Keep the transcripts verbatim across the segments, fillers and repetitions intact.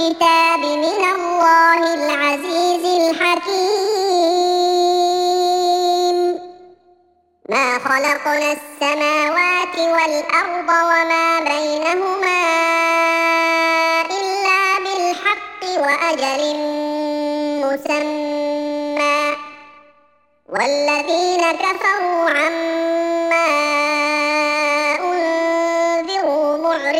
الكتاب من الله العزيز الحكيم. ما خلقنا السماوات والأرض وما بينهما إلا بالحق وأجل مسمى، والذين كفروا عما أنذروا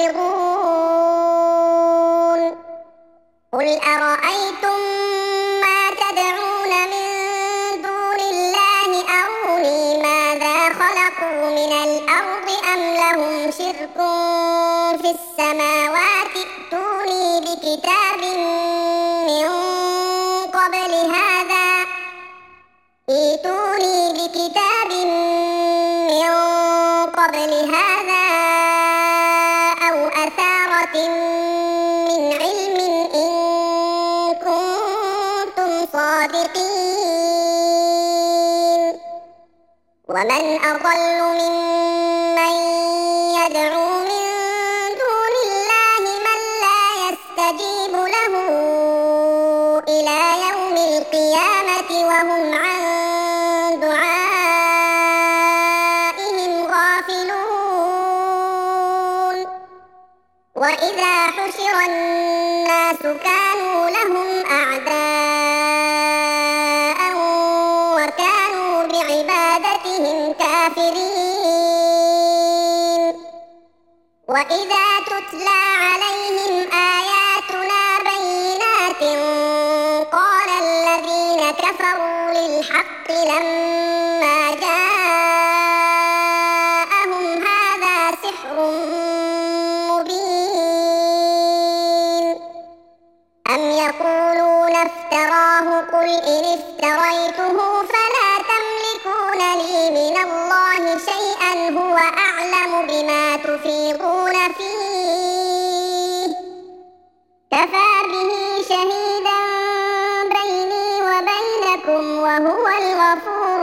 معرضون. قل أرأيتم ما تدعون من دون الله أروني ماذا خلقوا من الأرض أم لهم شرك في السماوات، ائتوني بكتاب من قبل هذا ائتوني بكتاب من قبل هذا أو أثارة من علم إن كنتم صادقين. ومن أضل ممن يدعو من دون الله من لا يستجيب له إلى يوم القيامة وهم عن دعائهم غافلون. وإذا حشر الناس كانوا لهم أعداء وكانوا بعبادتهم كافرين. وإذا تتلى عليهم آياتنا بينات قال الذين كفروا للحق لما جاءهم هذا سحر مبين. أم يقولون افتراه قل إن افتريته فلا تملكون لي من الله شيئا هو أعلم بما تفيضون فيه، كفى به شهيدا بيني وبينكم وهو الغفور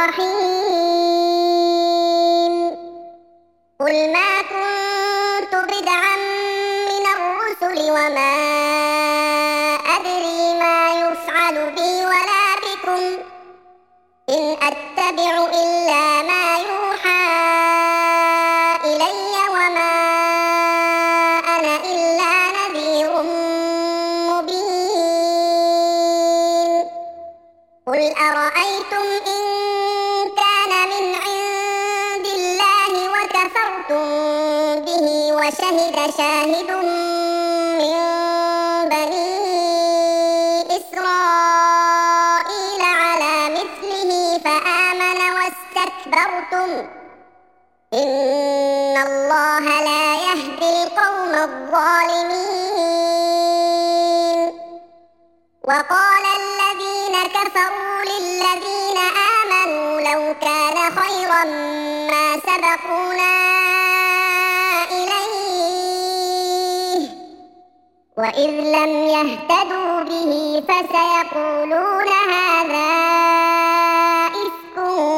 الرحيم. قل ما كنت بدعا من الرسل وما أدري ما يفعل بي ولا بكم إن أتبع إلا ما يوحى إلي وما أنا إلا نذير مبين. قل أرأيتم إن كان من عند الله وكفرتم به وشهد شاهد من بني إسرائيل على مثله فآمن واستكبرتم إن الله لا يهدي القوم الظالمين. وقال الذين كفروا للذين آمنوا لو كان خيرا ما سبقونا إليه وإذ لم يهتدوا به فسيقولون هذا إفك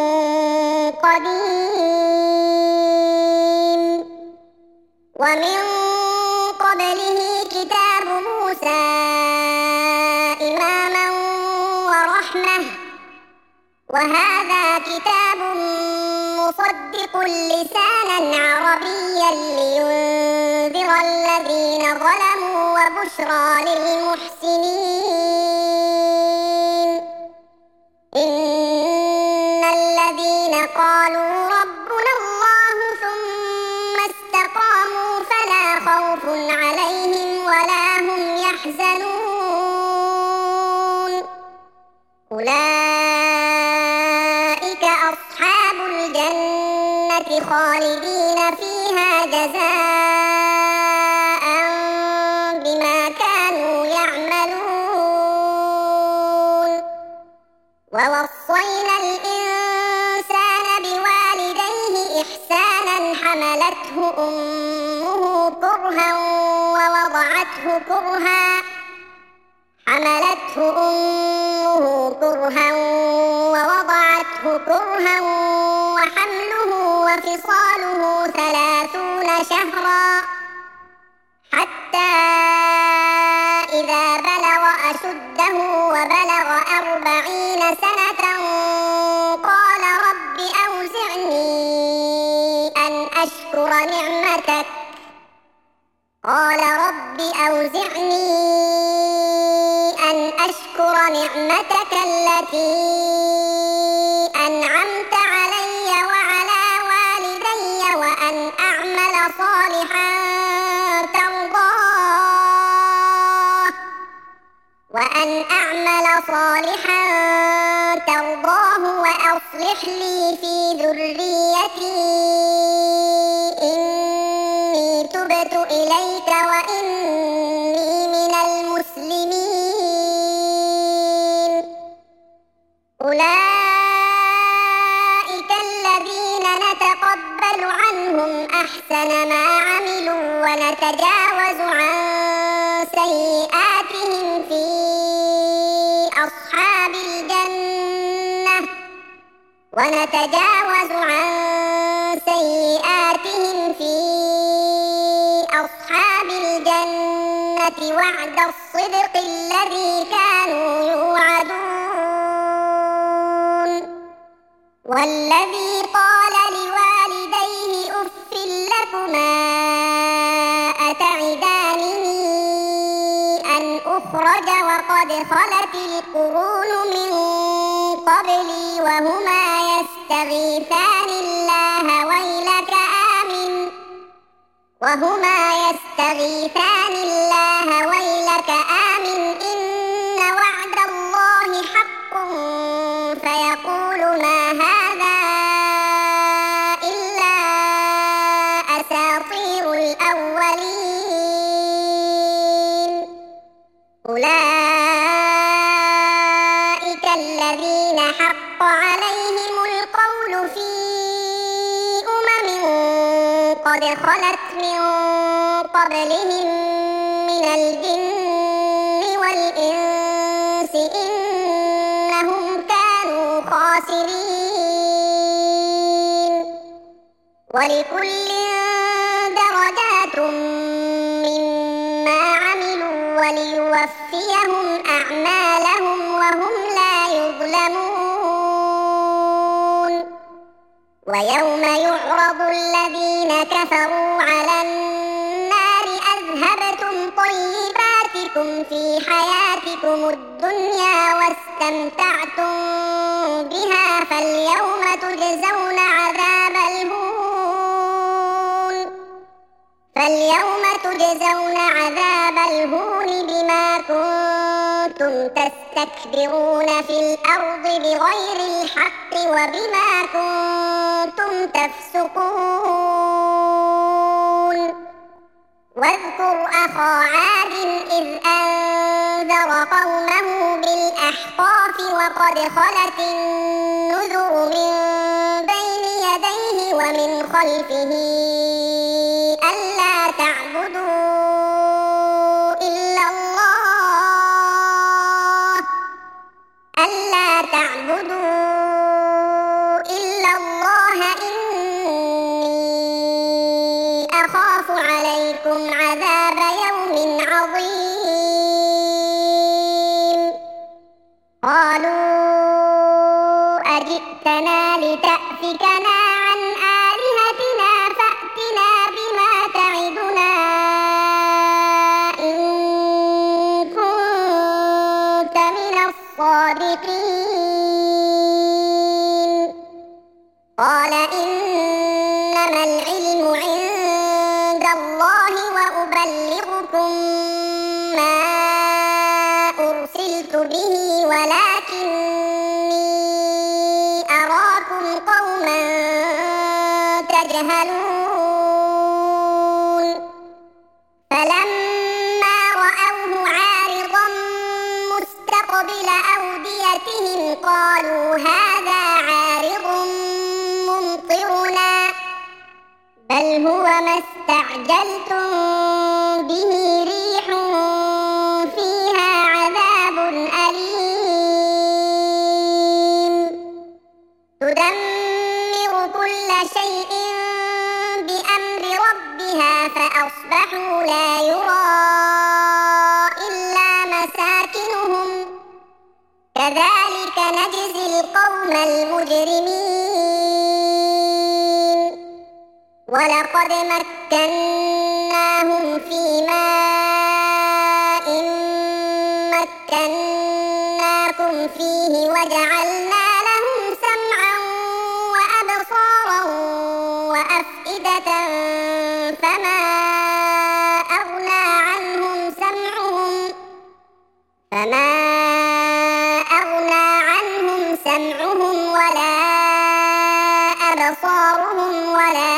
قديم. ومن قبله كتاب موسى إماما ورحمة، وهذا كتاب مصدق لسانا عربيا لينذر الذين ظلموا وبشرى للمحسنين. إن الذين قالوا ربنا الله ثم استقاموا فلا خوف عليهم ولا هم يحزنون. أولئك أصحاب الجنة خالدين فيها جزاء بما كانوا يعملون. ووصينا الإنسان بوالديه إحسانا حملته أمه كرها ووضعته كرها حملته أمه كرها ووضعته كرها وحمله وفصاله ثلاثون شهرا حتى وبلغ أربعين سنة قال رب أوزعني أن أشكر نعمتك قال رب أوزعني أن أشكر نعمتك التي أنعمت علي وعلى والدي وأن أعمل صالحا ترضاه وأن أعمل صالحا ترضاه وأصلح لي في ذريتي إني تبت إليك وإني من المسلمين أولئك الذين نتقبل عنهم أحسن ما عملوا ونتجاوز عن سيئاتهم في أصحاب الجنة ونتجاوز عن سيئاتهم في أصحاب الجنة وعد الصدق الذي كانوا يوعدون والذي قال لوالديه أف لكما أتعدانني أن أخرج وقد خلت القرون من قبلي وهما يستغيثان الله ويلك آمن وهما يستغيثان الله ويلك آمن إن وعد الله حق فيقول ما هذا إلا أساطير الأولين أولئك الذين حق عليهم القول في أمم قد خلت من قبلهم من الجن والإنس إنهم كانوا خاسرين ولكل درجات مما عملوا وليوفيهم أعمالهم وهم لا يظلمون ويوم يعرض الذين كفروا على النار أذهبتم طيباتكم في حياتكم الدنيا واستمتعتم بها فاليوم تجزون عذاب الهون فاليوم تجزون عذاب الهون بما كنتم تستكبرون في الأرض بغير الحق وبما كنتم تفسقون واذكر أخا عاد إذ أنذر قومه بالأحقاف وقد خلت النذر من بين يديه ومن خلفه ألا تعبدوا إلا الله ألا تعبدوا إلا الله إني أخاف عليكم عذاب يوم عظيم قالوا أجئتنا لتأفكنا عن آلهتنا فأتنا بما تعدنا إن كنت من الصادقين قال إنما العلم عند الله وأبلغكم ما أرسلت به ولكني أراكم قوما تجهلون فلما رأوه عارضا مستقبل أوديتهم قالوا هذا عارض ممطرنا بل هو ما استعجلتم به ريح فيها عذاب أليم تدمر كل شيء بأمر ربها فأصبحوا لا يرى إلا مساكنهم نجزي القوم المجرمين ولقد مكناهم في ماء مكناكم فيه وجعلنا لهم سمعا وأبصارا وأفئدة فما أغنى عنهم سمعهم فما أغنى عنهم سمعهم ولا أبصارهم ولا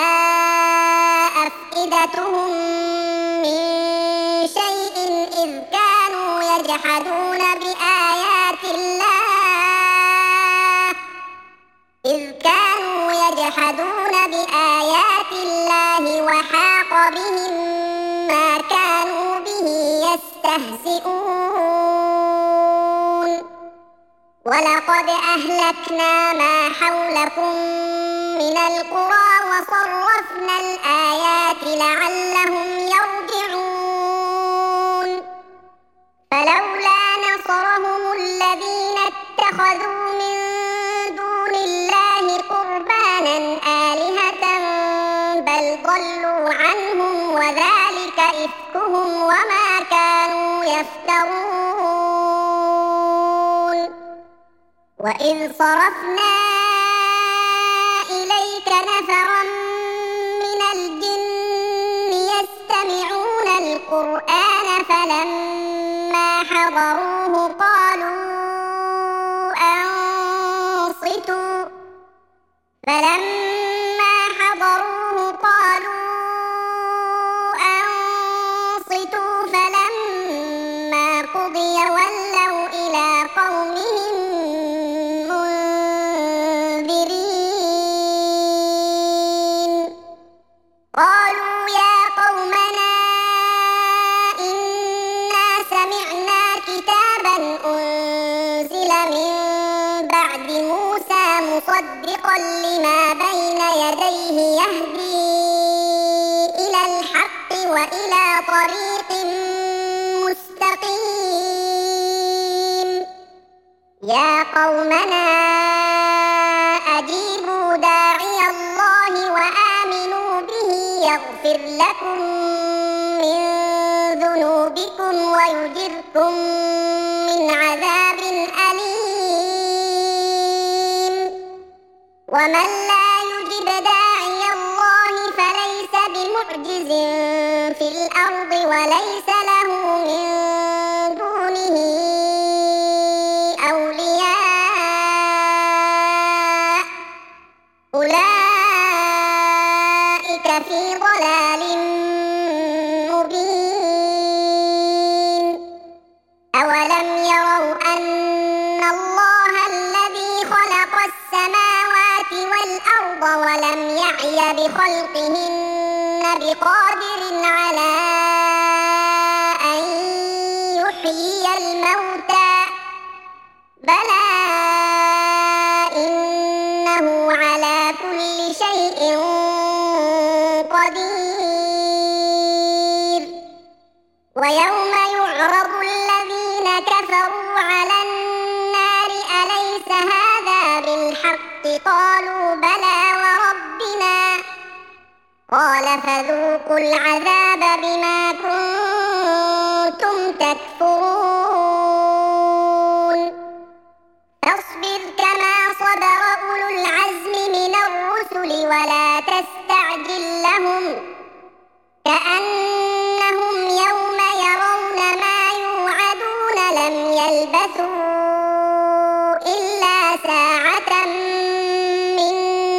أفئدتهم من شيء إذ كانوا يجحدون بآيات الله إذ كانوا يجحدون بآيات الله وحاق بهم ما كانوا به يستهزئون ولقد أهلكنا ما حولكم من القرى وصرفنا الآيات لعلهم يرجعون فلولا نصرهم الذين اتخذوا من دون الله قربانا آلهة بل ضلوا عنهم وذلك إفكهم وما كانوا يفترون وإذ صرفنا إليك نفرا من الجن يستمعون القرآن فلما حضروه قالوا أنصتوا فلما حضروه قالوا أنصتوا فلما قضي ولوا إلى قومهم منذرين قالوا يا قومنا إنا سمعنا كتابا أنزل من بعد موسى مصدقا لما بين يديه يهدي إلى الحق وإلى طريق مستقيم يا قومنا أجيبوا داعي الله وآمنوا به يغفر لكم من ذنوبكم ويجركم من عذاب أليم ومن لا يجب داعي الله فليس بمعجز في الأرض وليس له من دونه أولياء أولئك في ضلال مبين أولم يروا أن الله الذي خلق السماوات والأرض ولم يعي بخلقهن بقادر على أن يحيي الموتى بلى إنه على كل شيء قدير ويوم يعرض الذين كفروا على النار أليس هذا بالحق قالوا بلى وربنا قال فذوقوا العذاب بما كنتم تكفرون فاصبر كما صبر أولو العزم من الرسل ولا تستعجل لهم كأنهم يوم يرون ما يوعدون لم يلبثوا إلا ساعة من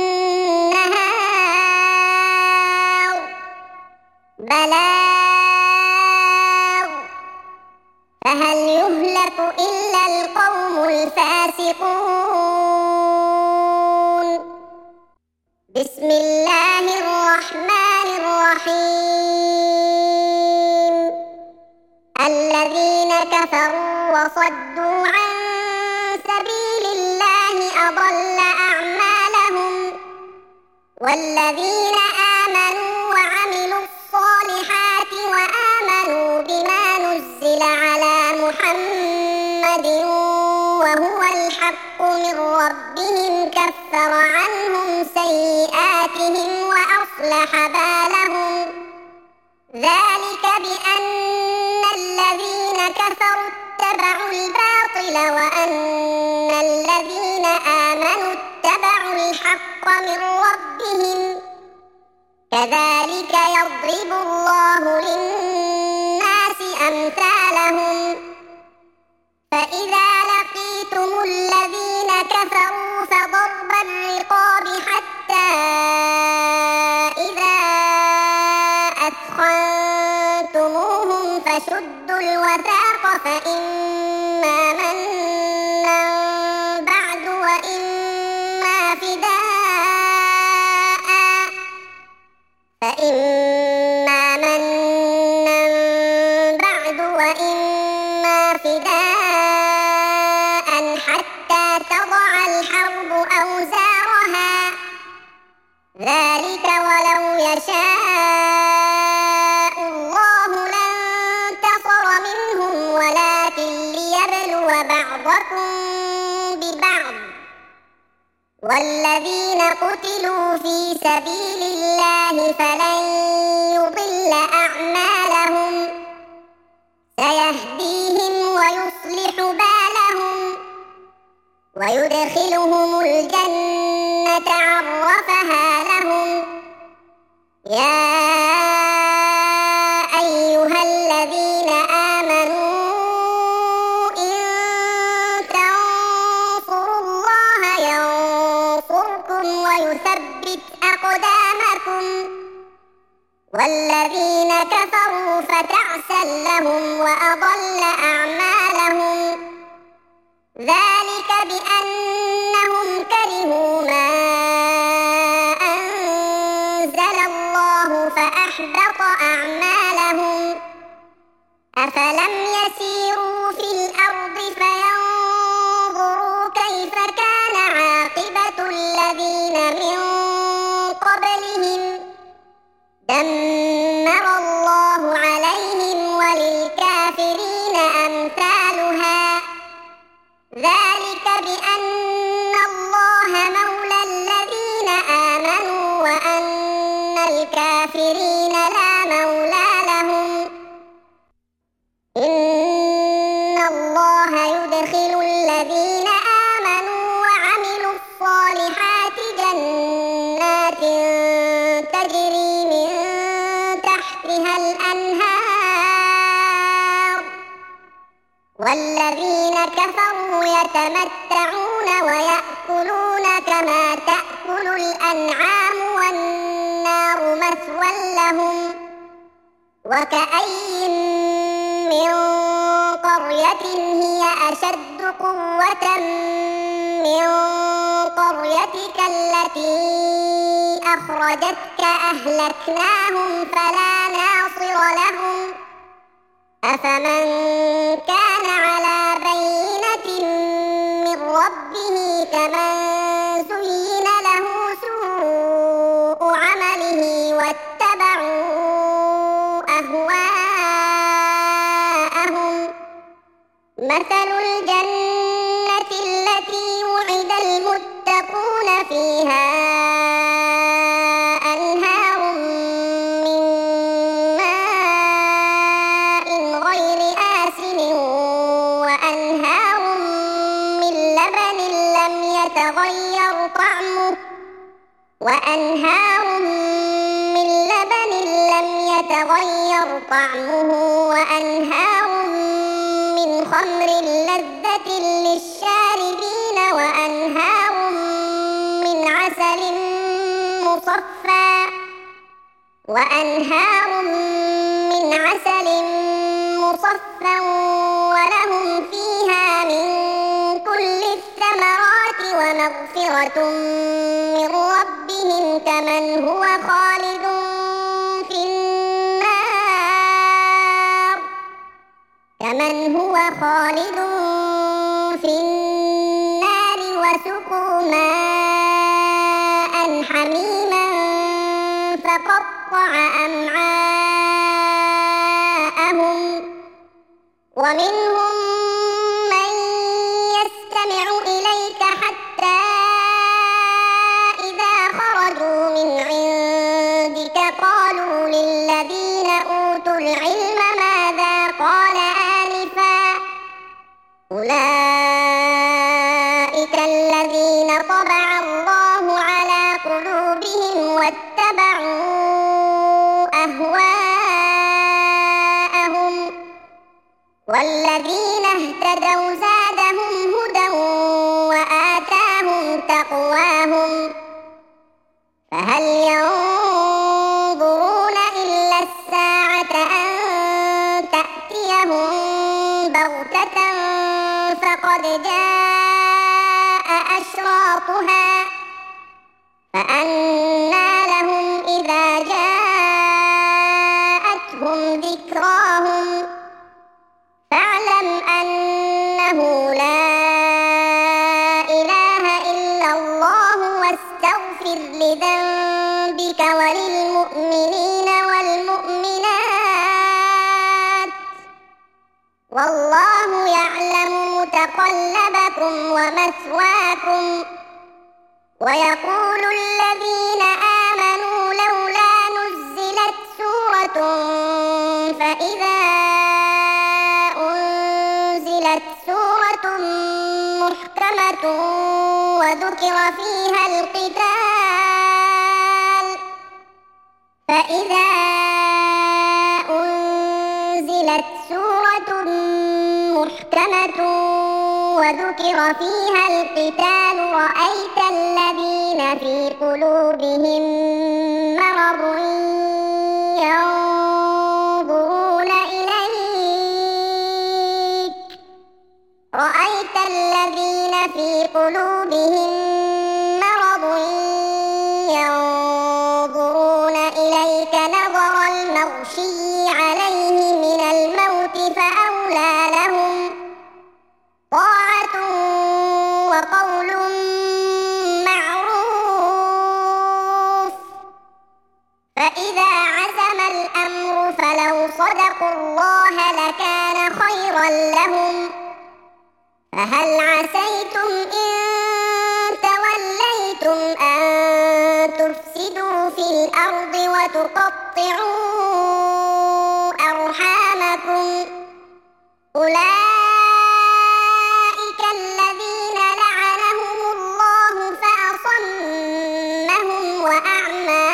نهار بلاغ فهل يهلك إلا القوم الفاسقون بسم الله الرحمن الرحيم الذين كفروا وصدوا عن سبيل الله أضل أعمالهم والذين آمنوا وعملوا الصالحات وآمنوا بما نزل على محمد وهو الحق ربهم كفر عنهم سيئاتهم وأصلح بالهم ذلك بأن الذين كفروا اتبعوا الباطل وأن الذين آمنوا اتبعوا الحق من ربهم كذلك يضرب الله للناس أمثالهم فإذا لقيتم الذين كفروا فضرب الرقاب حتى إذا أثخنتموهم فشدوا الوثاق فإما منا بعد وإما فداء فإما منا بعد وإما فداء حتى تضع الحرب أوزارها ذلك ولو يشاء الله لانتصر منهم ولكن ليبلو بعضكم ببعض والذين قتلوا في سبيل الله فلن يضل أعمالهم سيهديهم ويصلح بالهم ويدخلهم الجنة عرفها لهم يا أيها الذين آمنوا إن تنصروا الله ينصركم ويثبت أقدامكم والذين كفروا فتعسا لهم وأضل أعمالهم ذلك بأنهم كرهوا ما أنزل الله فأحبط أعمالهم أفلم يسيروا في الأرض فينظروا كيف كان عاقبة الذين من قبلهم دمر الله عليهم وللكافرين أمثالها ذلك بأن الله مولى الذين آمنوا وأن الكافرين لا مولى لهم إن الله يدخل الذين آمنوا وعملوا الصالحات جنات تجري من تحتها الأنهار والذين كفروا يتمتعون ويأكلون كما تأكل الأنعام والنار مثوى لهم وكأي من قرية هي أشد قوة من قريتك التي أخرجتك أهلكناهم فلا ناصر لهم أفمن كان على بينة من ربه كمن زين له سوء عمله واتبعوا أهواءهم مثل الجنة التي وعد المتقون فيها أنهار من ماء غير آسن وأنهار من لبن لم يتغير طعمه وأنهار من لبن لم يتغير طعمه وأنهار من خمر لذة للشاربين وأنهار من عسل مصفى وأنهار من عسل مصفى ولهم فيها من كل الثمرات ومغفرة من ربهم كمن هو خالد في النار كمن هو خالد في النار وسقوا ماء حميما فقطع أمعاءهم ومنهم من يستمع إليك حتى أولئك الذين طبع الله على قلوبهم واتبعوا أهواءهم والذين اهتدوا زادهم هدى وآتاهم تقواهم فهل ينظرون إلا الساعة أن تأتيهم بغتة فقد جاء أشراطها فأنى لهم إذا جاءتهم ذكراهم فاعلم أنه لا إله إلا الله واستغفر لذنبك وللمؤمنين والمؤمنات والله يعلم متقلبكم ومثواكم ويقول الذين آمنوا لولا نزلت سورة فإذا أنزلت سورة محكمة وذكر فيها القتال فإذا أنزلت سورة محكمة وذكر فيها القتال رأيت الذين في قلوبهم مرض ينظرون إليك رأيت الذين في قلوبهم مرض ينظرون إليك نظر المغشي عليه من الموت فأولى لهم طاعة وقول معروف فإذا عزم الأمر فلو صدقوا الله لكان خيرا لهم فهل عسيتم إن توليتم أن تفسدوا في الأرض وتقطعوا أرحامكم أولئك الذين لعنهم الله فأصمهم وأعمى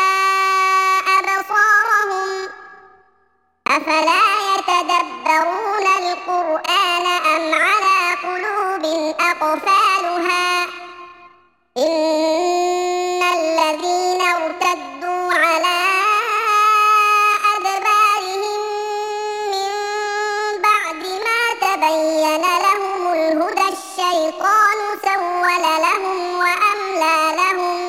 أبصارهم أفلا يتدبرون القرآن أم على قلوب أقفالها إن الذين ارتدوا على أدبارهم من بعد ما تبين لهم الهدى الشيطان سول لهم وأملى لهم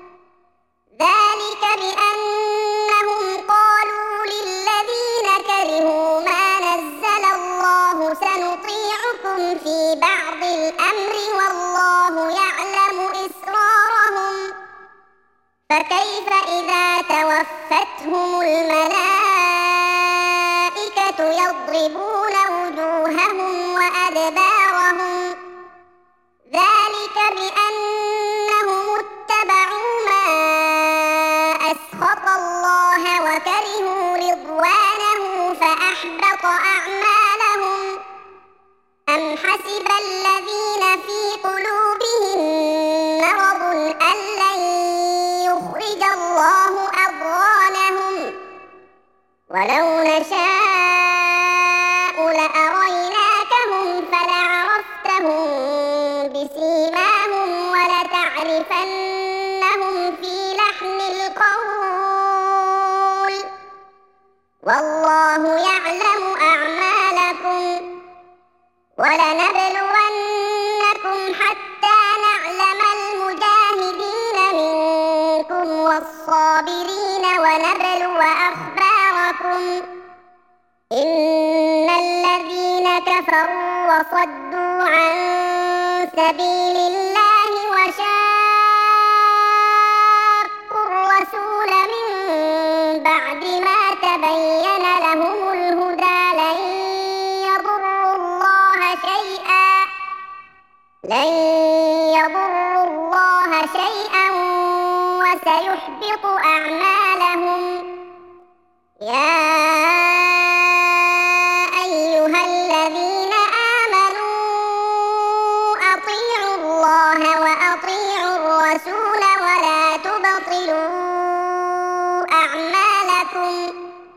ذلك بأنهم قالوا للذين كرهوا ما نزل الله سنطيعكم في بعض الأمر والله يعلم إسرارهم فكيف إذا توفتهم الملائكة يضربون وجوههم وأدبارهم ذلك بأنهم اتبعوا ما أسخط الله وكرهوا رضوانه فأحبط أعمالهم أم حسب الذين في قلوبهم مرض أن لن يخرج الله أضغانهم ولو نشاء لأريناكهم فلعرفتهم بسيماهم ولتعرفنهم في لحن القول والله يعلم أعمالكم ولنبلونكم حتى نعلم المجاهدين منكم والصابرين ونبلو أخباركم إن الذين كفروا وصدوا عن سبيل الله وشاقوا الرسول من بعد ما تبين لهم الهدى لن يضروا الله شيئا لن يضروا الله شيئا وسيحبط أعمالهم يا أيها الذين آمنوا لكم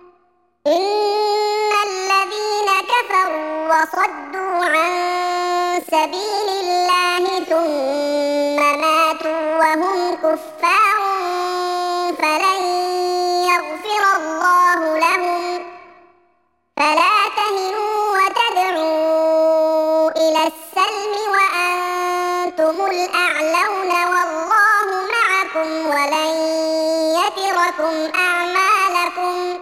إن الذين كفروا وصدوا عن سبيل الله ثم ماتوا وهم كفار فلن يغفر الله لهم فلا تهنوا وتدعوا إلى السلم وأنتم الأعلون والله معكم ولن يتركم أعمالكم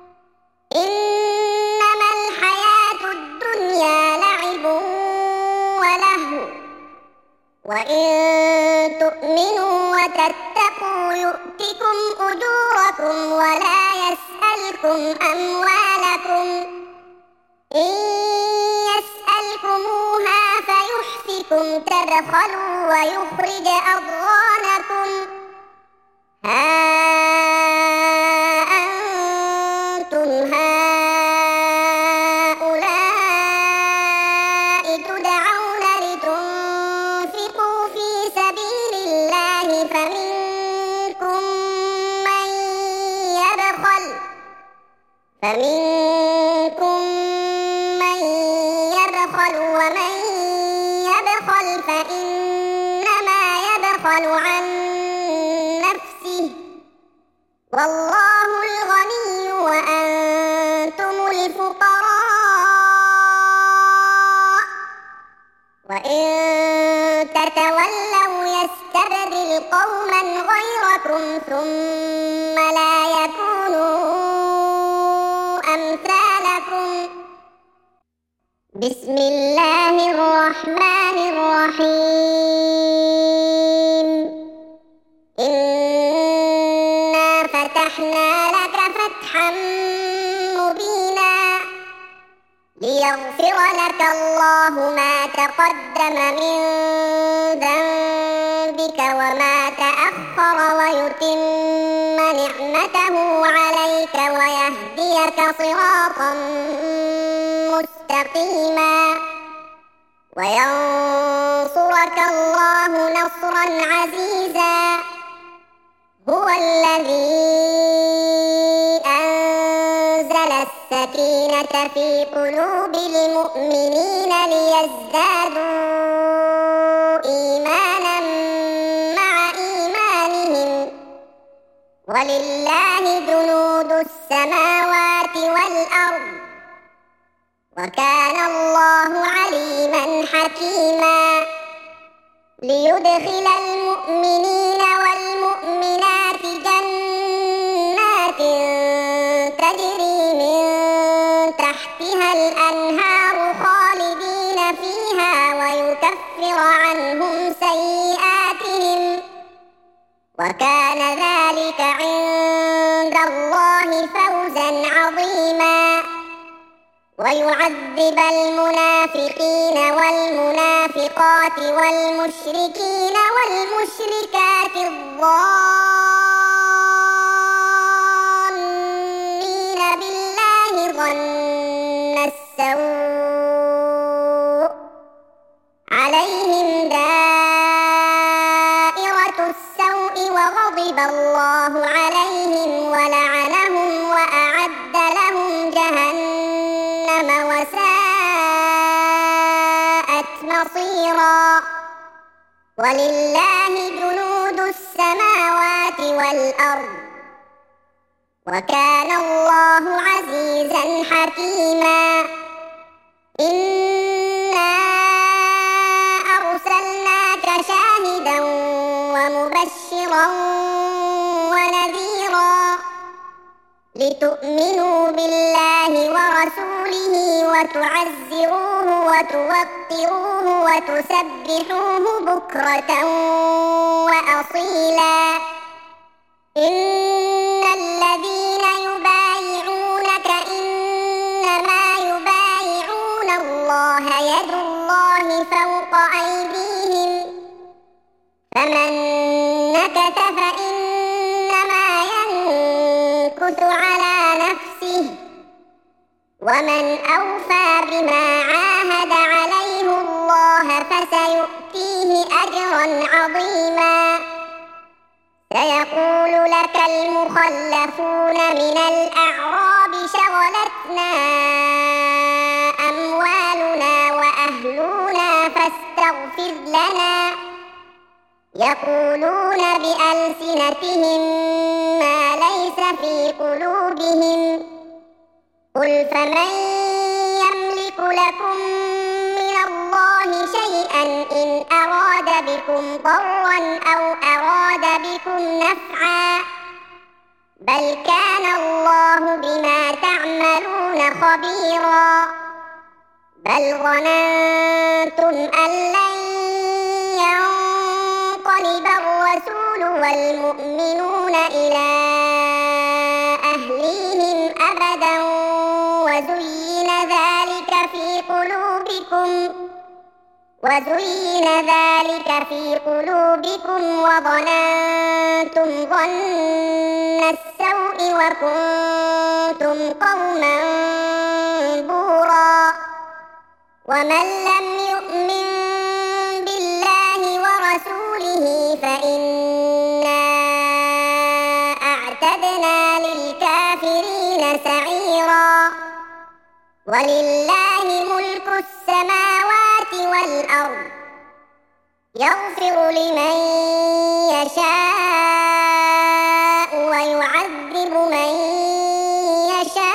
إنما الحياة الدنيا لعب ولهو وإن تؤمنوا وتتقوا يؤتكم أجوركم ولا يسألكم أموالكم إن يسألكموها فيحفكم تبخلوا ويخرج أضغانكم ها أنتم هؤلاء تدعون لتنفقوا في سبيل الله فمنكم من يبخل فمنكم من يبخل ومن يبخل فإنما يبخل عن نفسه والله الغني وأنتم الفقراء وإن تتولوا يستبدل قوما غيركم ثم لا يكونوا أمثالكم بسم الله الرحمن الرحيم إنا فتحنا لك فتحا مبينا ليغفر لك الله ما تقدم من ذنبك وما تأخر ويتم نعمته عليك ويهديك صراطا مستقيما وينصرك الله نصرا عزيزا هو الذي أنزل السكينة في قلوب المؤمنين ليزدادوا إيمانا مع إيمانهم ولله جنود السماوات والأرض وكان الله عليما حكيما ليدخل المؤمنين والمؤمنات جنات تجري من تحتها الأنهار خالدين فيها ويكفر عنهم سيئاتهم وكان ذلك عند الله فوزا عظيما ويعذب المنافقين والمنافقات والمشركين والمشركات الظانين بالله ظن السوء عليهم دائرة السوء وغضب الله عليهم ولعنهم وأعد لهم جهنم وساءت مصيرا ولله جنود السماوات والأرض وكان الله عزيزا حكيما إنا أرسلناك شاهدا ومبشرا ونذيرا لتؤمنوا بالله ورسوله وتعزروه وتوقروه وتسبحوه بكرة وأصيلا إن الذين يبايعونك إنما يبايعون الله يد الله فوق أيديهم فمن نكث فإنما ينكث على نفسه ومن أوفى بما عاهد عليه الله فسيؤتيه أجرا عظيما سيقول لك المخلفون من الأعراب شغلتنا أموالنا وأهلنا فاستغفر لنا يقولون بألسنتهم ما ليس في قلوبهم قل فمن يملك لكم من الله شيئا إن أراد بكم ضرا أو أراد بكم نفعا بل كان الله بما تعملون خبيرا بل ظننتم أن لن ينقلب الرسول والمؤمنون إلى أهليهم أبدا وزين ذلك في قلوبكم وزين ذلك في قلوبكم وظننتم ظن السوء وكنتم قوما بورا ومن لم يؤمن بالله ورسوله فإنا أعتدنا للكافرين سعيرا ولله ملك السماوات والأرض يغفر لمن يشاء ويعذب من يشاء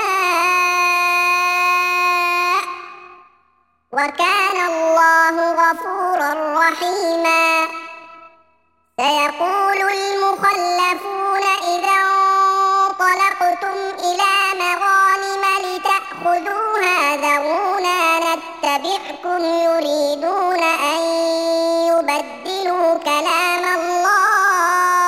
وكان الله غفورا رحيما سيقول المخلفون إذا انطلقتم إلى مغانم لتأخذوها ذرونا نتبعكم يريدون أن يبدلوا كلام الله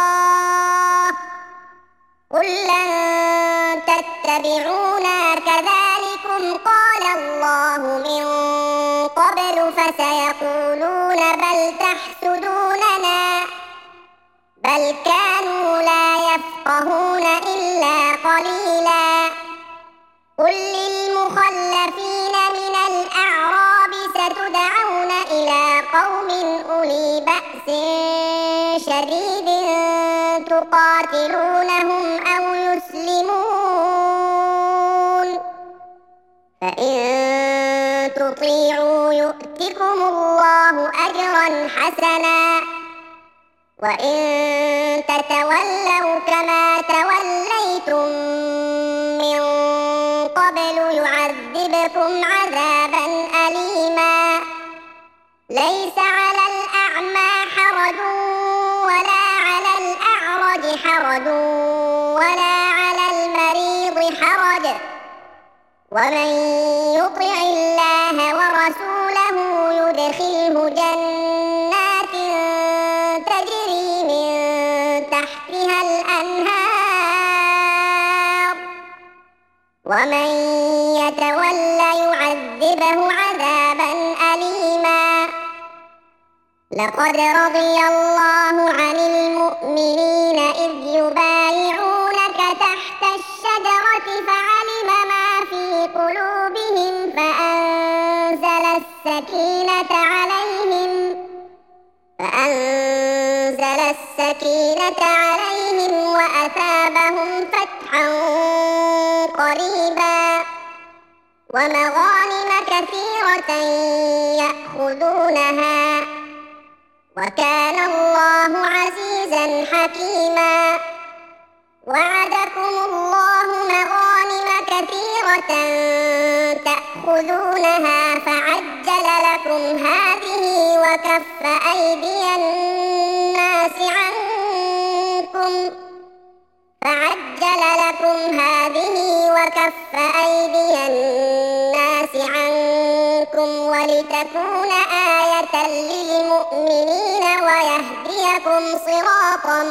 قل لن تتبعونا كذلكم قال الله من قبل فسيقولون بل تحسدوننا بل كانوا لا يفقهون إلا قليلا قل للمخلفين من الأعراب ستدعون إلى قوم أولي بأس شديد تقاتلونهم أو يسلمون فإن تطيعوا يؤتكم الله أجرا حسنا وإن تتولوا كما توليتم من قبل يعذبكم عذابا أليما ليس على الأعمى حرج ولا على الأعرج حرج ولا على المريض حرج ومن يطع الله ورسوله يدخله جنات تجري من تحتها الأنهار ومن يتولى يعذبه عذابا أليما لقد رضي الله عن المؤمنين إذ يبايعونك تحت الشجرة فعلم ما في قلوبهم فأنزل السكينة عليهم فأنزل السكينة عليهم وأثابهم فتحا قريبا ومغانم كثيرة يأخذونها وكان الله عزيزا حكيما وعدكم الله مغانم كثيرة تأخذونها فعجل لكم هذه وكف أيدي الناس عنكم فعجل لكم هذه وكف أيدي الناس عنكم ولتكون آية للمؤمنين ويهديكم صراطا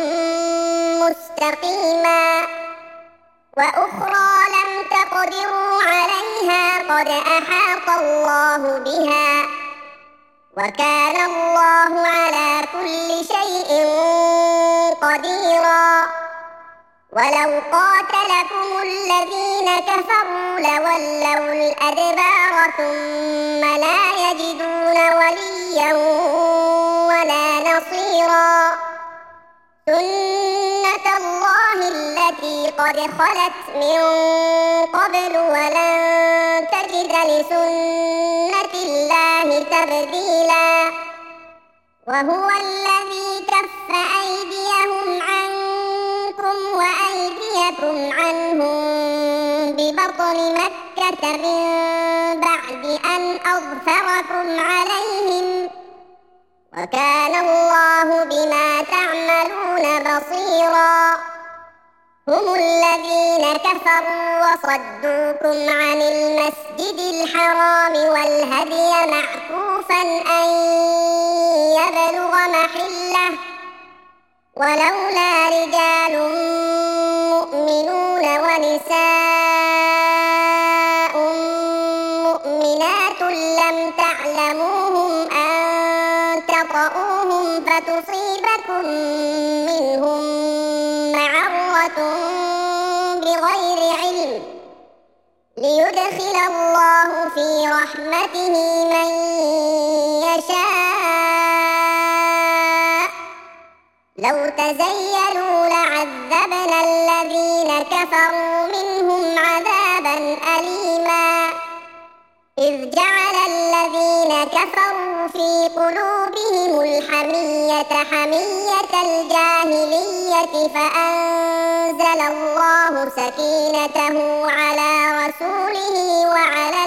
مستقيما وأخرى لم تقدروا عليها قد أحاط الله بها وكان الله على كل شيء قديرا ولو قاتلكم الذين كفروا لولوا الأدبار ثم لا يجدون وليا ولا نصيرا سنة الله التي قد خلت من قبل ولن تجد لسنة الله تبديلا وهو الذي كف أيديهم عنكم وأيديكم عنهم ببطن مكة من بعد أن أظفركم عليهم وكان الله بما تعملون بصيرا هم الذين كفروا وصدوكم عن المسجد الحرام والهدي معكوفا أن يبلغ محله ولولا رجال مؤمنون ونساء مؤمنات لم تعلموهم أن تطؤوهم فتصيبكم منهم معرة بغير علم ليدخل الله في رحمته من يشاء لو تزيلوا لعذبنا الذين كفروا منهم عذابا أليما إذ جعل الذين كفروا في قلوبهم الحمية حمية الجاهلية فأنزل الله سكينته على رسوله وعلى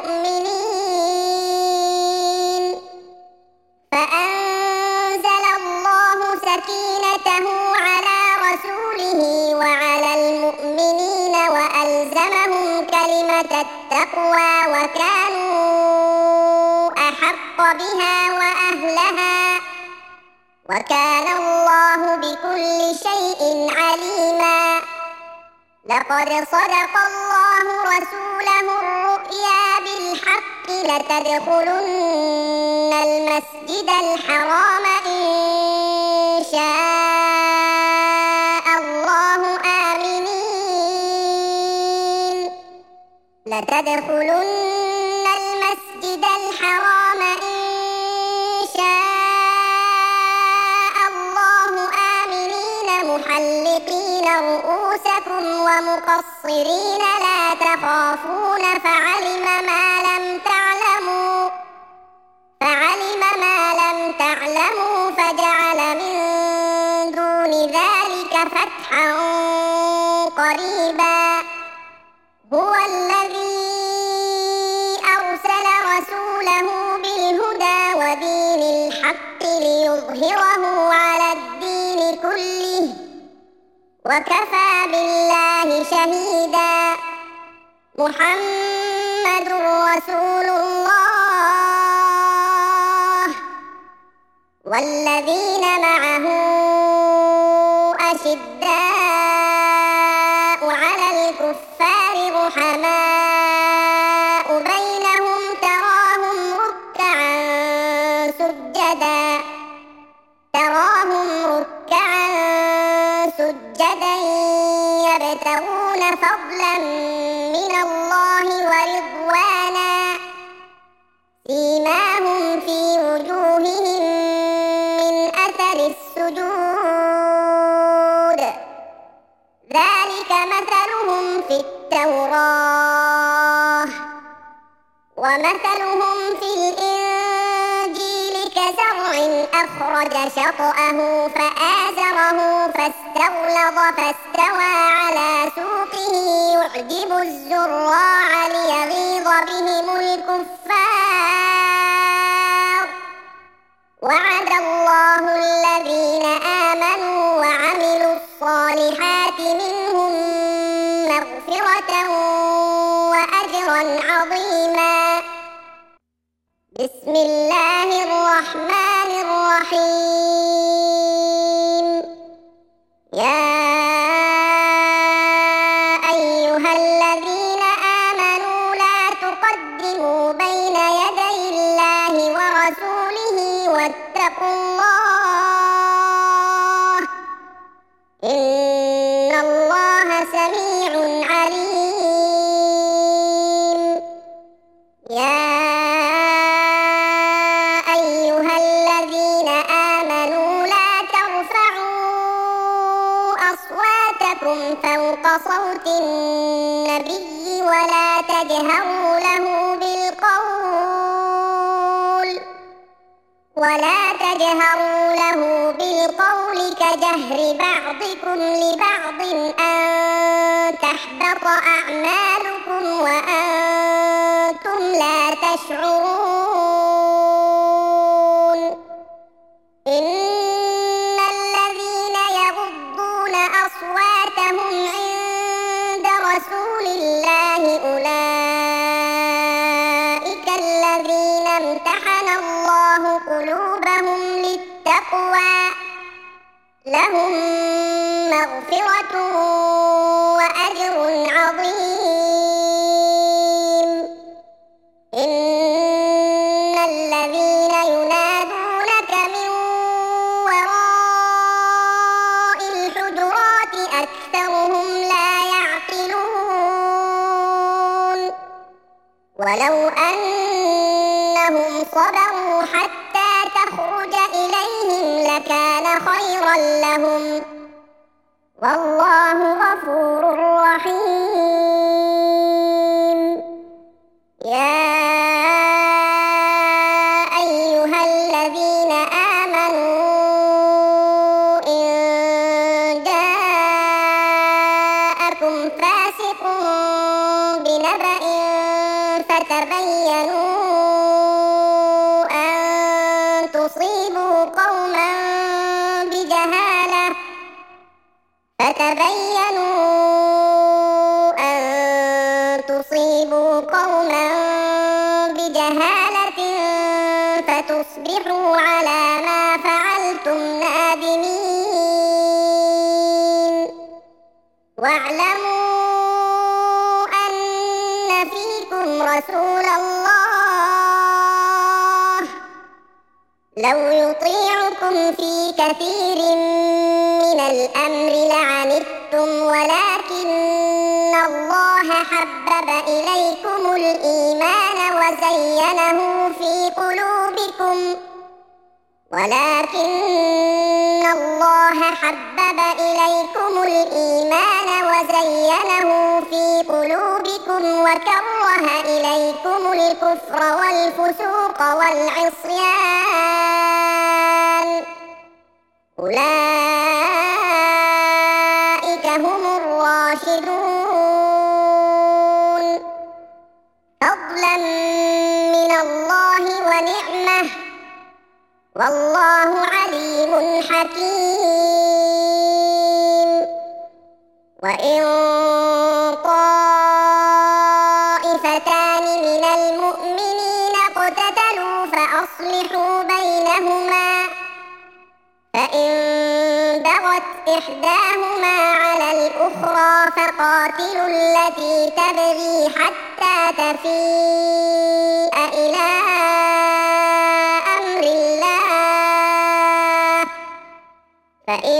المؤمنين فأنزل الله سكينته على رسوله وعلى المؤمنين وألزمهم كلمة التقوى وكانوا أحق بها وأهلها وكان الله بكل شيء عليما لقد صدق الله رسوله الرؤيا بالحق لتدخلن المسجد الحرام إن شاء الله آمنين لتدخلن المسجد الحرام إن شاء الله آمنين محلقين رؤوسكم ومقصرين لا تخافون فعلم ما لم تعلموا فعلم ما لم تعلموا فجعل من دون ذلك فتحا قريبا هو الذي أرسل رسوله بالهدى ودين الحق ليظهره على الدين كله وكفى بالله شهيدا محمد رسول الله والذين معه أشداء على الكفار رحماء بينهم تراهم ركعا سجدا تراهم ركعا سجدا يبتغون فضلا من الله ورضوانا سيماهم في وجوههم من أثر السجود ذلك مثلهم في التوراة ومثلهم في الإنجيل كزرع أخرج شطأه فآزره فاستغلظ فاستوى على سوقه يعجب الزراع ليغيظ بهم الكفار وعد الله الذين آمنوا وعملوا الصالحات منهم مغفرة وأجرا عظيما بسم الله الرحمن الرحيم يا أيها الذين آمنوا لا تقدموا بين يدي الله ورسوله واتقوا الله إن الله سميع عليم يا أيها الذين آمنوا لا صوتكم فوق صوت النبي ولا تجهروا له بالقول ولا تجهروا له بالقول كجهر بعضكم لبعض أن تحبط أعمالكم وأنتم لا تشعرون إن الذين يغضون أصواتهم عند رسول الله أولئك الذين امتحن الله قلوبهم للتقوى لهم مغفرة وأجر عظيم إن الذين ينادونك من وراء الحجرات أكثرهم لا يعقلون ولو أنهم صبروا حتى تخرج إليهم لكان خيرا لهم والله غفور رحيم يا أيها الذين آمنوا إن جاءكم فاسق بنبأ فتبينوا أن تصيبوا قوما بجهالة فتبينوا أن تصيبوا قوما بجهالة فتصبحوا على ما فعلتم نادمين واعلموا أن فيكم رسول الله لو يطيعكم في كثير من الأمر لعنتم ولكن الله حبب إليكم الإيمان وزينه في قلوبكم ولكن الله حبب إليكم الإيمان وزينه في قلوبكم وكره إليكم الكفر والفسوق والعصيان أولئك هم الراشدون فضلا من الله ونعمة والله عليم حكيم وإن طائفتان من المؤمنين اقتتلوا فأصلحوا بينهما فإن بغت إحداهما على الأخرى فقاتلوا التي تبغي حتى تفيء إلى أمر الله فإن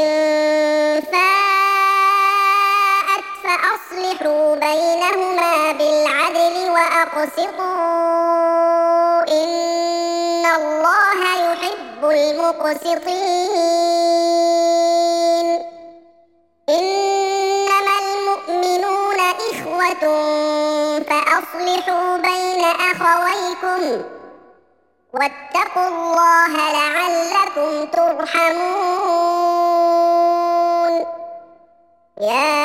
فاءت فأصلحوا بينهما بالعدل وأقسطوا إن الله يحب المقسطين إنما المؤمنون إخوة فأصلحوا بين أخويكم واتقوا الله لعلكم ترحمون يا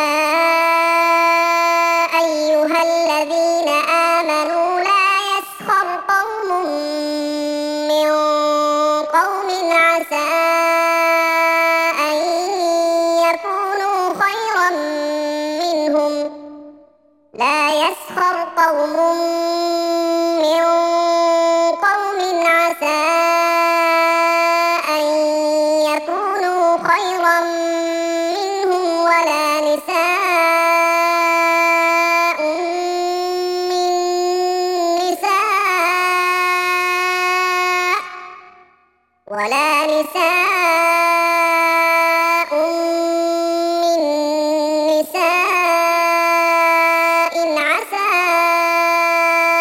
أيها الذين آمنوا لا يسخر قوم من قوم عسى أن يكونوا خيرا منهم لا يسخر قوم من قوم عسى أن يكونوا خيرا منهم ولا نساء من نساء ولا نساء من نساء عسى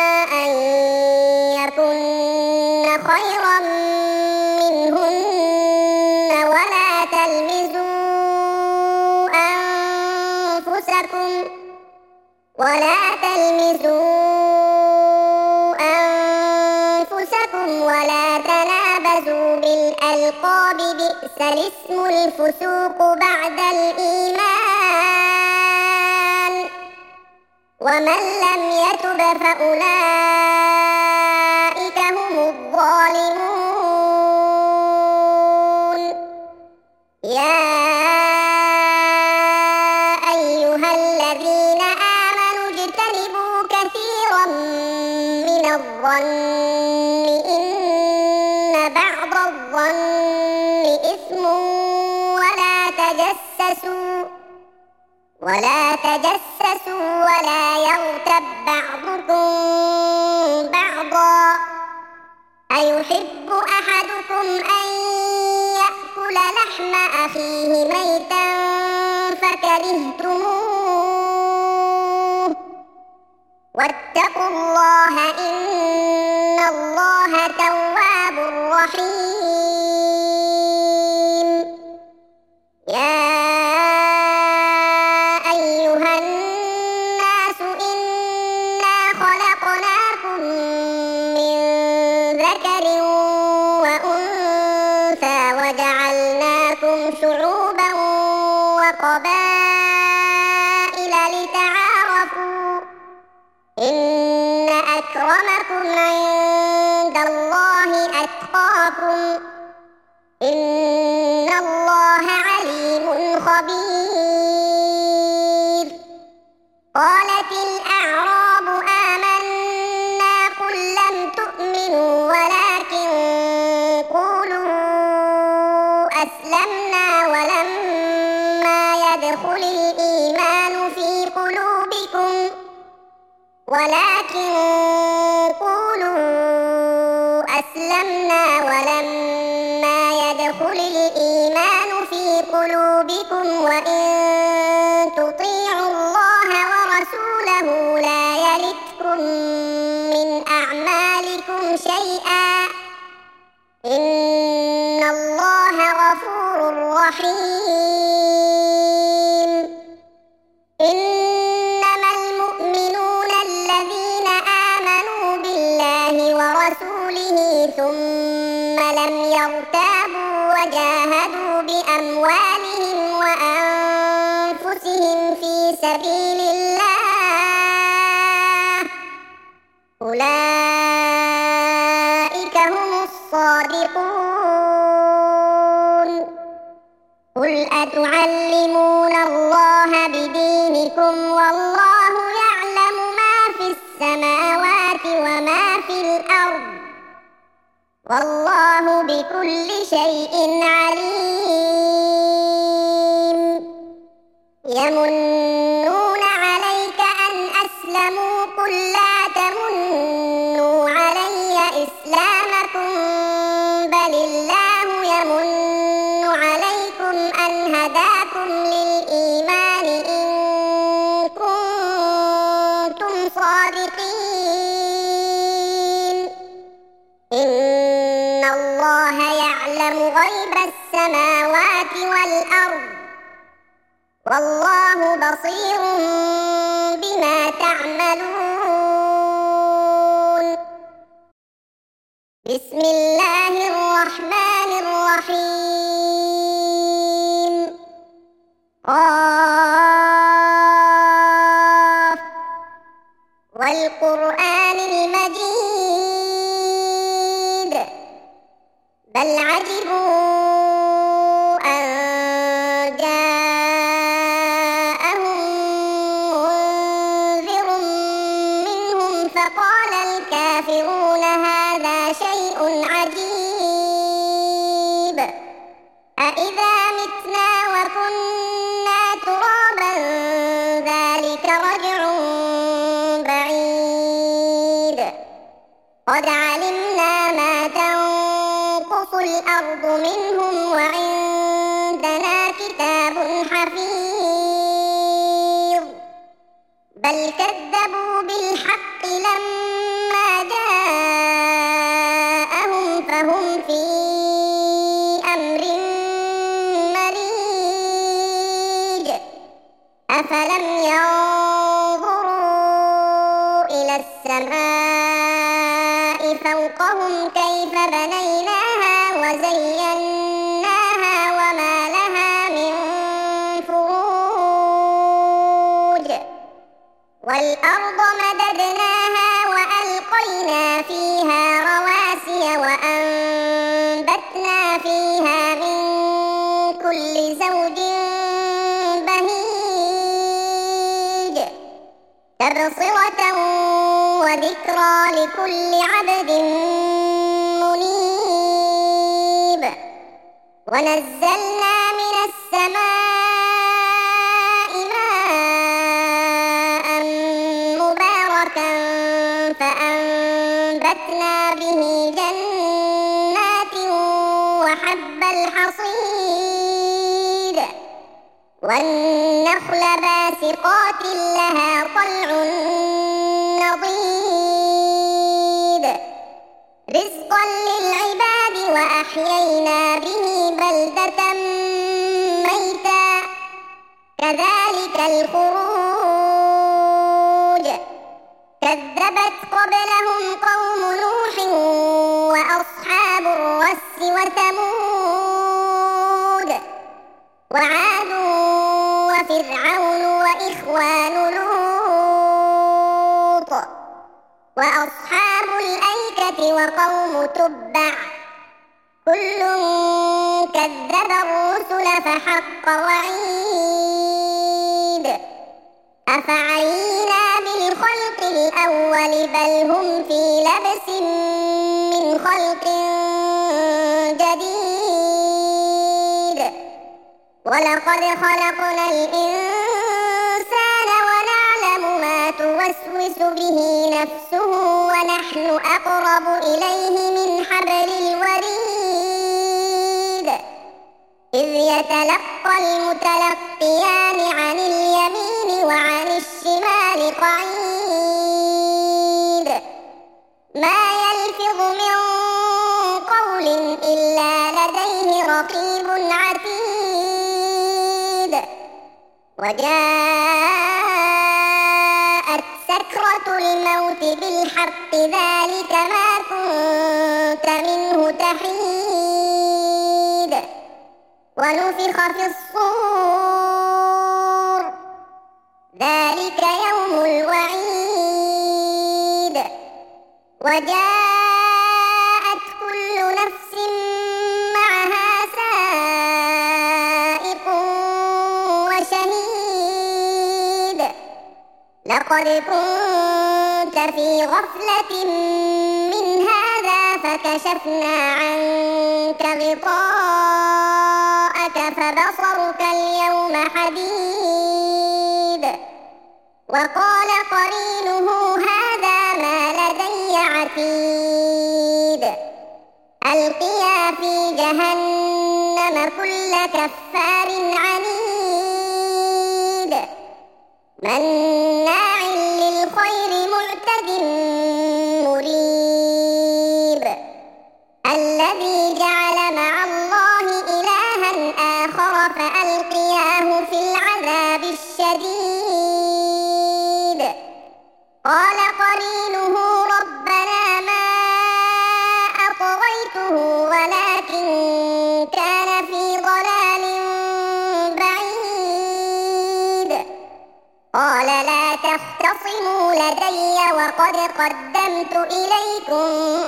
رسولكم ولا تلمزوا أنفسكم ولا تنابزوا بالألقاب بئس الاسم الفسوق بعد الإيمان ومن لم يتب فأولئك هم الظالمون يا أيها الذين آمنوا اجتنبوا كثيرا من الظن إن بعض الظن إثم ولا تجسسوا ولا تجسسوا ولا يغتب بعضكم بعضا أيحب أحدكم أن يأكل لحم أخيه ميتا فكرهتموه واتقوا الله إن الله تواب رحيم يا أيها الناس إنا خلقناكم من ذكر وأنثى وجعلناكم شعوبا وقبائل لتعارفوا إن أكرمكم عند الله أتقاكم إن الله عليم خبير قالت الأعراب آمنا قل لم تؤمنوا ولكن قولوا أسلمنا ولما يدخل الإيمان في قلوبكم ولكن قولوا أسلمنا ولما يدخل الإيمان في قلوبكم وإن تطيعوا الله ورسوله لا يلتكم من أعمالكم شيئا إن الله غفور رحيم إنما المؤمنون الذين آمنوا بالله ورسوله ثم لم يرتابوا وجاهدوا بأموالهم وأنفسهم في سبيل الله أولئك هم الصادقون قل أتعلمون الله بدينكم والله يعلم ما في السماوات وما في الأرض والله بكل شيء عليم يمنون عليك أن أسلموا قل لا تمنوا علي إسلامكم بل الله يمن عليكم أن هداكم للإيمان إن كنتم صادقين إن الله يعلم غيب السماوات والأرض والله بصير بما تعملون بسم الله الرحمن الرحيم قاف والقرآن المجيد بل عجبوا أن جاءهم منذر منهم فقال الكافرون هذا شيء عجيب أإذا متنا وكنا ترابا ذلك رجع بعيد قد علمنا ما تنقص الأرض منهم وعندنا كتاب حفيظ بل كذبوا بالحق لما جاءهم فهم في أمر مريج أفلم ينظروا إلى السماء فوقهم كيف بنيناها وزيناها وما لها من فروج والأرض مددناها وألقينا فيها رواسي وأنبتنا فيها من كل زوج بهيج تبصرة وذكرى لكل عبد منيب ونزلنا من السماء ماء مباركا فأنبتنا به جنات وحب الحصيد والنخل باسقات لها طلع نضيد رزقا للعباد وأحيينا به بلدة ميتا كذلك الخروج كذبت قبلهم قوم نوح وأصحاب الرس وثمود وعاد وفرعون وإخوان لوط وأصحاب الأيكة وقوم تبع كل كذب الرسل فحق وعيد أفعينا بالخلق الأول بل هم في لبس من خلق جديد ولقد خلقنا الإنسان ونعلم ما توسوس به نفسه ونحن أقرب إليه من حبل الوريد إذ يتلقى المتلقيان عن اليمين وعن الشمال قعيد ما يلفظ من قول إلا لديه رقيب عتيد وجاءت سكرة الموت بالحق ذلك ما كنت منه تحيد ونفخ في الصور ذلك يوم الوعيد وجاءت كل نفس معها سائق وشهيد لقد كنت في غفلة من هذا فكشفنا عنك غطاءك فبصرك اليوم حديد وقال قرينه هذا ما لدي عتيد ألقيا في جهنم كل كفار عنيد مناع للخير معتد مريب الذي جعل مع الله إلها آخر فألقياه في العذاب الشديد قال قرينه ربنا ما أطغيته ولكن كان في ضلال بعيد قال لا تختصموا لدي وقد قدمت إليكم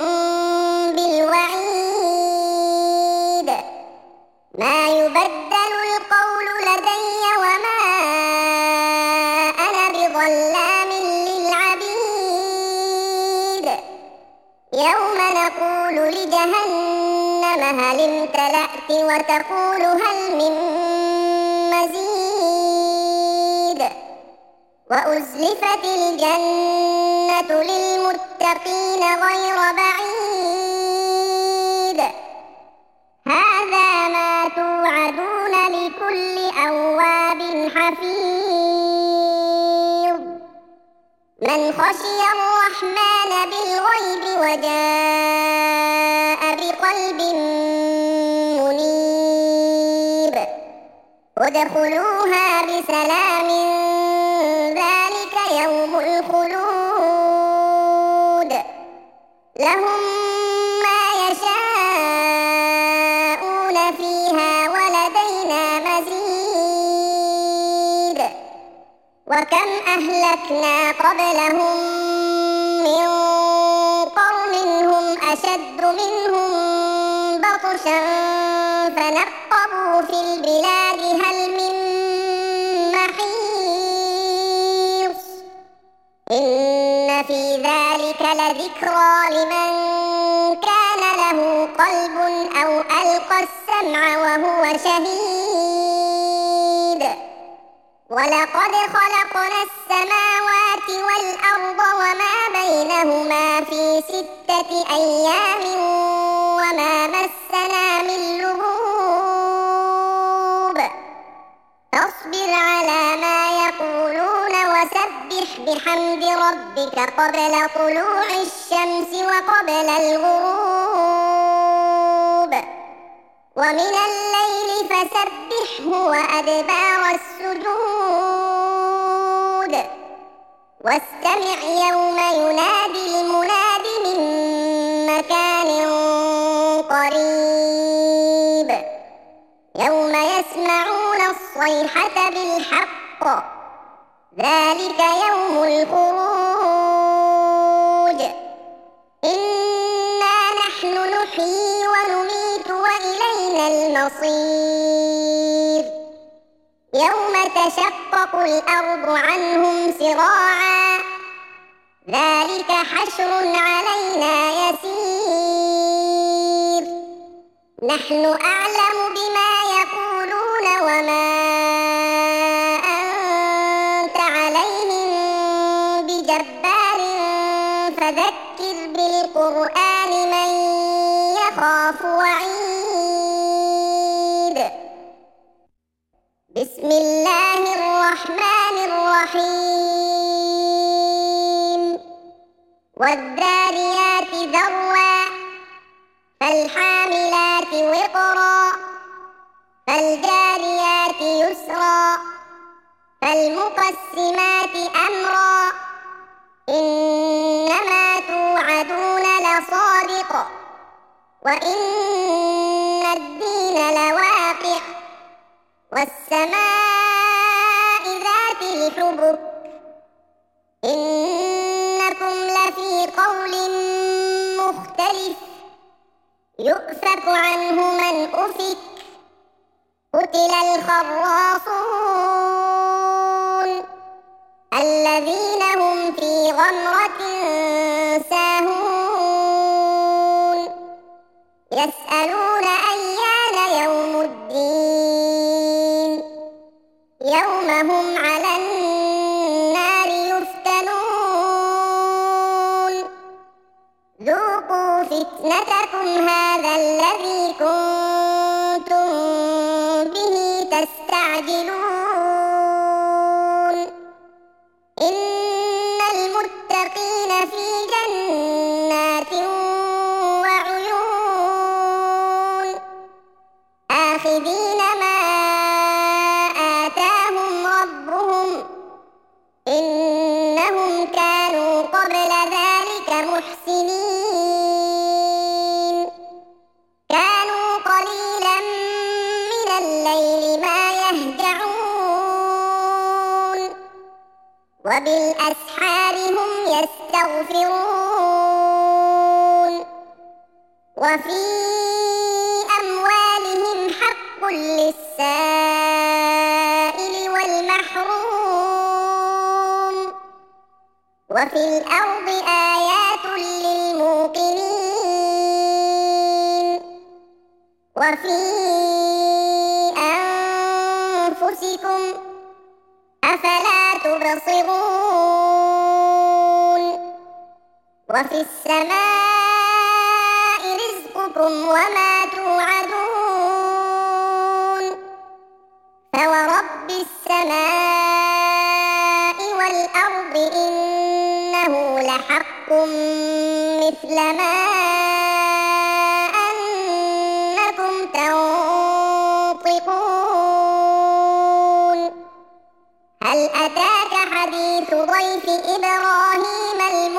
بالوعيد ما يبدل القول لدي وما أنا بظلام للعبيد يوم نقول لجهنم هل امتلأت وتقول هل من مزيد وأزلفت الجنة للمتقين غير بعيد هذا ما توعدون لكل أواب حفيظ من خشي الرحمن بالغيب وجاء بقلب منيب ادخلوها بسلام ذلك يوم الخلود لهم ما يشاءون فيها ولدينا مزيد وكم أهلكنا قبلهم من قرن هم أشد منهم بطشا فنقبوا في البلاد هل من محيص إن في ذلك لذكرى لمن كان له قلب أو ألقى السمع وهو شهيد ولقد خلقنا السماوات والأرض وما بينهما في ستة أيام وما مسنا من لغوب فاصبر على ما يقولون وسبح بحمد ربك قبل طلوع الشمس وقبل الغروب ومن الليل فسبحه وأدبار السجود واستمع يوم ينادي المناد من مكان قريب يوم يسمعون الصيحة بالحق ذلك يوم الخروج إنا نحن نحيي ونميت وإلينا المصير يوم تشقق الأرض عنهم سراعا ذلك حشر علينا يسير نحن أعلم بما يقولون وما أنت عليهم بجبار فذكر بالقرآن من يخاف وعيد بسم الله الرحمن الرحيم والذاريات ذروا فالحاملات وقرا فالجاريات يسرا فالمقسمات أمرا إنما توعدون لصادق وإن الدين لواقع والسماء ذات الحبك إنكم لفي قول مختلف يؤفك عنه من أفك قتل الخراصون الذين هم في غمرة ساهون يسألون أيان يوم الدين يوم هم على النار يفتنون ذوقوا فتنتكم هذا الذي كنتم به تستعجلون إن المتقين في جنات وعيون آخذين ما آتاهم ربهم إنهم كانوا قبل ذلك محسنين كانوا قليلا من الليل ما يهجعون وبالأسحار هم يستغفرون وفي أموالهم حق للسائل والمحروم وفي الأرض آيات للموقنين وفي أنفسكم أفلا تبصرون وفي السماء رزقكم وما توعدون فورب السماء والأرض إنه لحق مثل ما أنكم تنطقون ضيف إبراهيم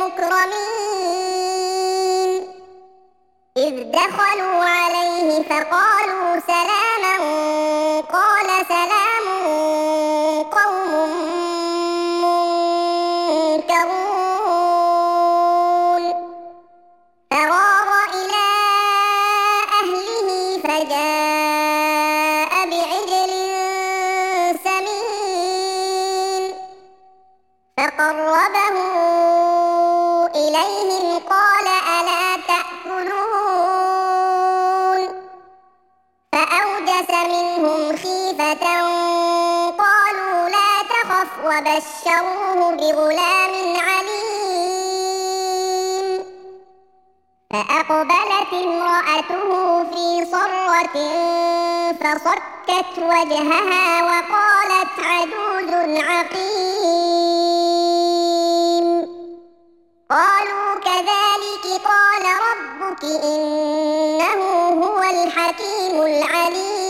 المكرمين إذ دخلوا عليه فقالوا سلاما قال سلام قوم منكرون فراغ إلى أهله فجاء بعجل سمين فقربه إليهم قال ألا تأكلون فأوجس منهم خيفة قالوا لا تخف وبشروه بغلام عليم فأقبلت امرأته في صرة فصكت وجهها وقالت عجوز عقيم قالوا كذلك قال ربك إنه هو الحكيم العليم